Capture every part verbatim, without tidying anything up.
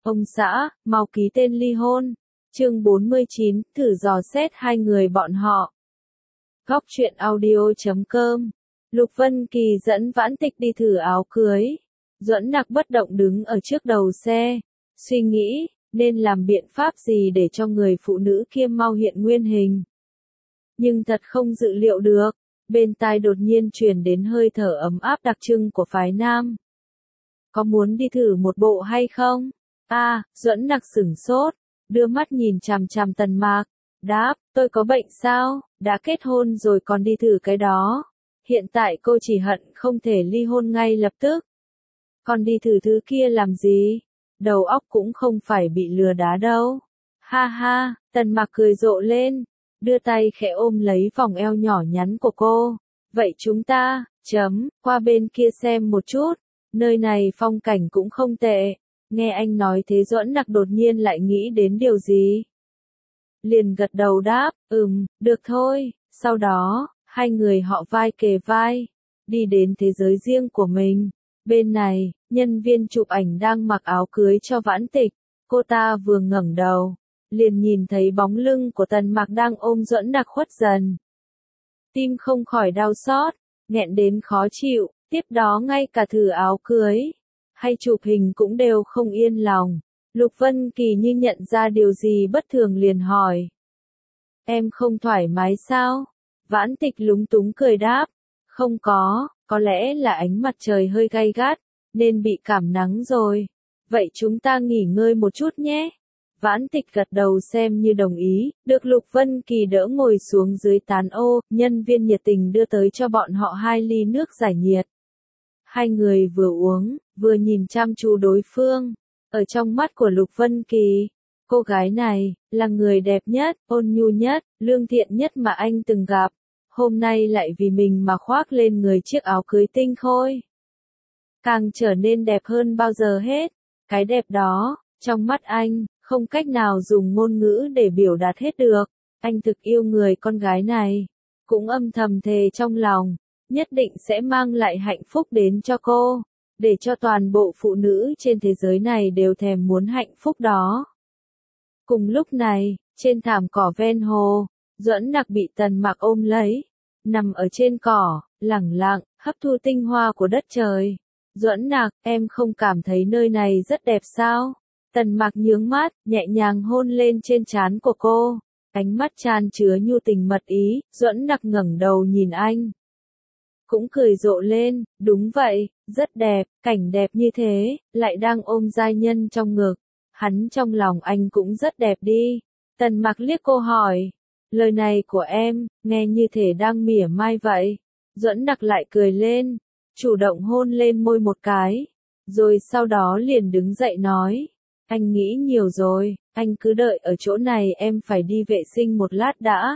Ông xã, mau ký tên ly hôn. Chương bốn mươi chín, thử dò xét hai người bọn họ. Góc truyện audio chấm com. Lục Vân Kỳ dẫn Vãn Tịch đi thử áo cưới. Duẫn Nặc bất động đứng ở trước đầu xe, suy nghĩ, nên làm biện pháp gì để cho người phụ nữ kia mau hiện nguyên hình. Nhưng thật không dự liệu được, bên tai đột nhiên truyền đến hơi thở ấm áp đặc trưng của phái nam. Có muốn đi thử một bộ hay không? A, à, Duẫn Nặc sửng sốt, đưa mắt nhìn chằm chằm Tần Mạc, đáp, tôi có bệnh sao, đã kết hôn rồi còn đi thử cái đó. Hiện tại cô chỉ hận không thể ly hôn ngay lập tức. Còn đi thử thứ kia làm gì? Đầu óc cũng không phải bị lừa đá đâu. Ha ha, Tần Mạc cười rộ lên, đưa tay khẽ ôm lấy vòng eo nhỏ nhắn của cô. Vậy chúng ta, chấm, qua bên kia xem một chút, nơi này phong cảnh cũng không tệ. Nghe anh nói thế Duẫn Nặc đột nhiên lại nghĩ đến điều gì. Liền gật đầu đáp, ừm, được thôi, sau đó, hai người họ vai kề vai, đi đến thế giới riêng của mình. Bên này, nhân viên chụp ảnh đang mặc áo cưới cho Vãn Tịch, cô ta vừa ngẩng đầu, liền nhìn thấy bóng lưng của Tần Mạc đang ôm Duẫn Nặc khuất dần. Tim không khỏi đau xót, nghẹn đến khó chịu, tiếp đó ngay cả thử áo cưới hay chụp hình cũng đều không yên lòng. Lục Vân Kỳ như nhận ra điều gì bất thường liền hỏi. Em không thoải mái sao? Vãn Tịch lúng túng cười đáp. Không có, có lẽ là ánh mặt trời hơi gay gắt, nên bị cảm nắng rồi. Vậy chúng ta nghỉ ngơi một chút nhé. Vãn Tịch gật đầu xem như đồng ý, được Lục Vân Kỳ đỡ ngồi xuống dưới tán ô, nhân viên nhiệt tình đưa tới cho bọn họ hai ly nước giải nhiệt. Hai người vừa uống, vừa nhìn chăm chú đối phương. Ở trong mắt của Lục Vân Kỳ, cô gái này, là người đẹp nhất, ôn nhu nhất, lương thiện nhất mà anh từng gặp. Hôm nay lại vì mình mà khoác lên người chiếc áo cưới tinh khôi. Càng trở nên đẹp hơn bao giờ hết. Cái đẹp đó, trong mắt anh, không cách nào dùng ngôn ngữ để biểu đạt hết được. Anh thực yêu người con gái này. Cũng âm thầm thề trong lòng, nhất định sẽ mang lại hạnh phúc đến cho cô. Để cho toàn bộ phụ nữ trên thế giới này đều thèm muốn hạnh phúc đó. Cùng lúc này, trên thảm cỏ ven hồ, Duẫn Nặc bị Tần Mạc ôm lấy, nằm ở trên cỏ, lẳng lặng, hấp thu tinh hoa của đất trời. Duẫn Nặc, em không cảm thấy nơi này rất đẹp sao? Tần Mạc nhướng mắt, nhẹ nhàng hôn lên trên trán của cô. Ánh mắt tràn chứa nhu tình mật ý, Duẫn Nặc ngẩng đầu nhìn anh. Cũng cười rộ lên, đúng vậy, rất đẹp, cảnh đẹp như thế, lại đang ôm giai nhân trong ngực. Hắn trong lòng anh cũng rất đẹp đi. Tần Mạc liếc cô hỏi, lời này của em, nghe như thể đang mỉa mai vậy. Duẫn Nặc lại cười lên, chủ động hôn lên môi một cái, rồi sau đó liền đứng dậy nói, anh nghĩ nhiều rồi, anh cứ đợi ở chỗ này em phải đi vệ sinh một lát đã.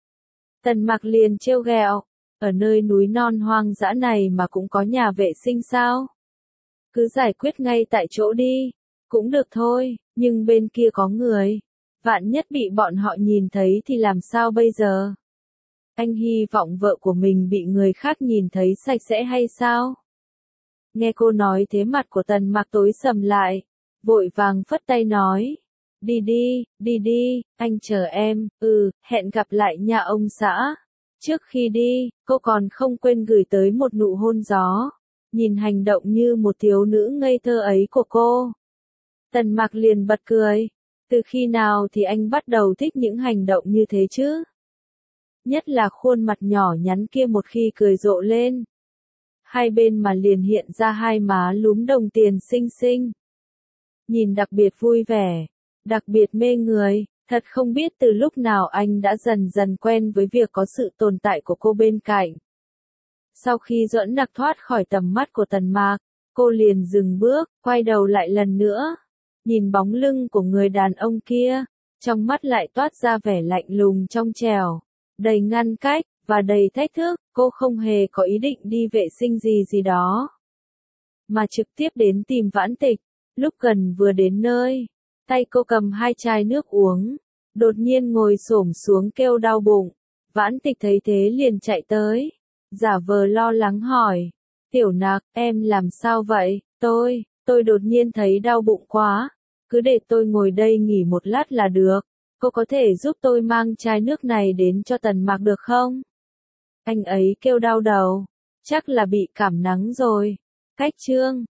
Tần Mạc liền trêu ghẹo. Ở nơi núi non hoang dã này mà cũng có nhà vệ sinh sao? Cứ giải quyết ngay tại chỗ đi. Cũng được thôi, nhưng bên kia có người. Vạn nhất bị bọn họ nhìn thấy thì làm sao bây giờ? Anh hy vọng vợ của mình bị người khác nhìn thấy sạch sẽ hay sao? Nghe cô nói thế mặt của Tần Mạc tối sầm lại. Vội vàng phất tay nói. Đi đi, đi đi, anh chờ em, ừ, hẹn gặp lại nhà ông xã. Trước khi đi, cô còn không quên gửi tới một nụ hôn gió. Nhìn hành động như một thiếu nữ ngây thơ ấy của cô. Tần Mạc liền bật cười. Từ khi nào thì anh bắt đầu thích những hành động như thế chứ? Nhất là khuôn mặt nhỏ nhắn kia một khi cười rộ lên. Hai bên mà liền hiện ra hai má lúm đồng tiền xinh xinh. Nhìn đặc biệt vui vẻ, đặc biệt mê người. Thật không biết từ lúc nào anh đã dần dần quen với việc có sự tồn tại của cô bên cạnh. Sau khi Duẫn Nặc thoát khỏi tầm mắt của Tần Mạc, cô liền dừng bước, quay đầu lại lần nữa. Nhìn bóng lưng của người đàn ông kia, trong mắt lại toát ra vẻ lạnh lùng trong trẻo, đầy ngăn cách, và đầy thách thức. Cô không hề có ý định đi vệ sinh gì gì đó, mà trực tiếp đến tìm Vãn Tịch. Lúc gần vừa đến nơi, tay cô cầm hai chai nước uống, đột nhiên ngồi xổm xuống kêu đau bụng. Vãn Tịch thấy thế liền chạy tới, giả vờ lo lắng hỏi, Tiểu Nặc, em làm sao vậy? Tôi, tôi đột nhiên thấy đau bụng quá. Cứ để tôi ngồi đây nghỉ một lát là được. Cô có thể giúp tôi mang chai nước này đến cho Tần Mạc được không? Anh ấy kêu đau đầu. Chắc là bị cảm nắng rồi. Cách Trương.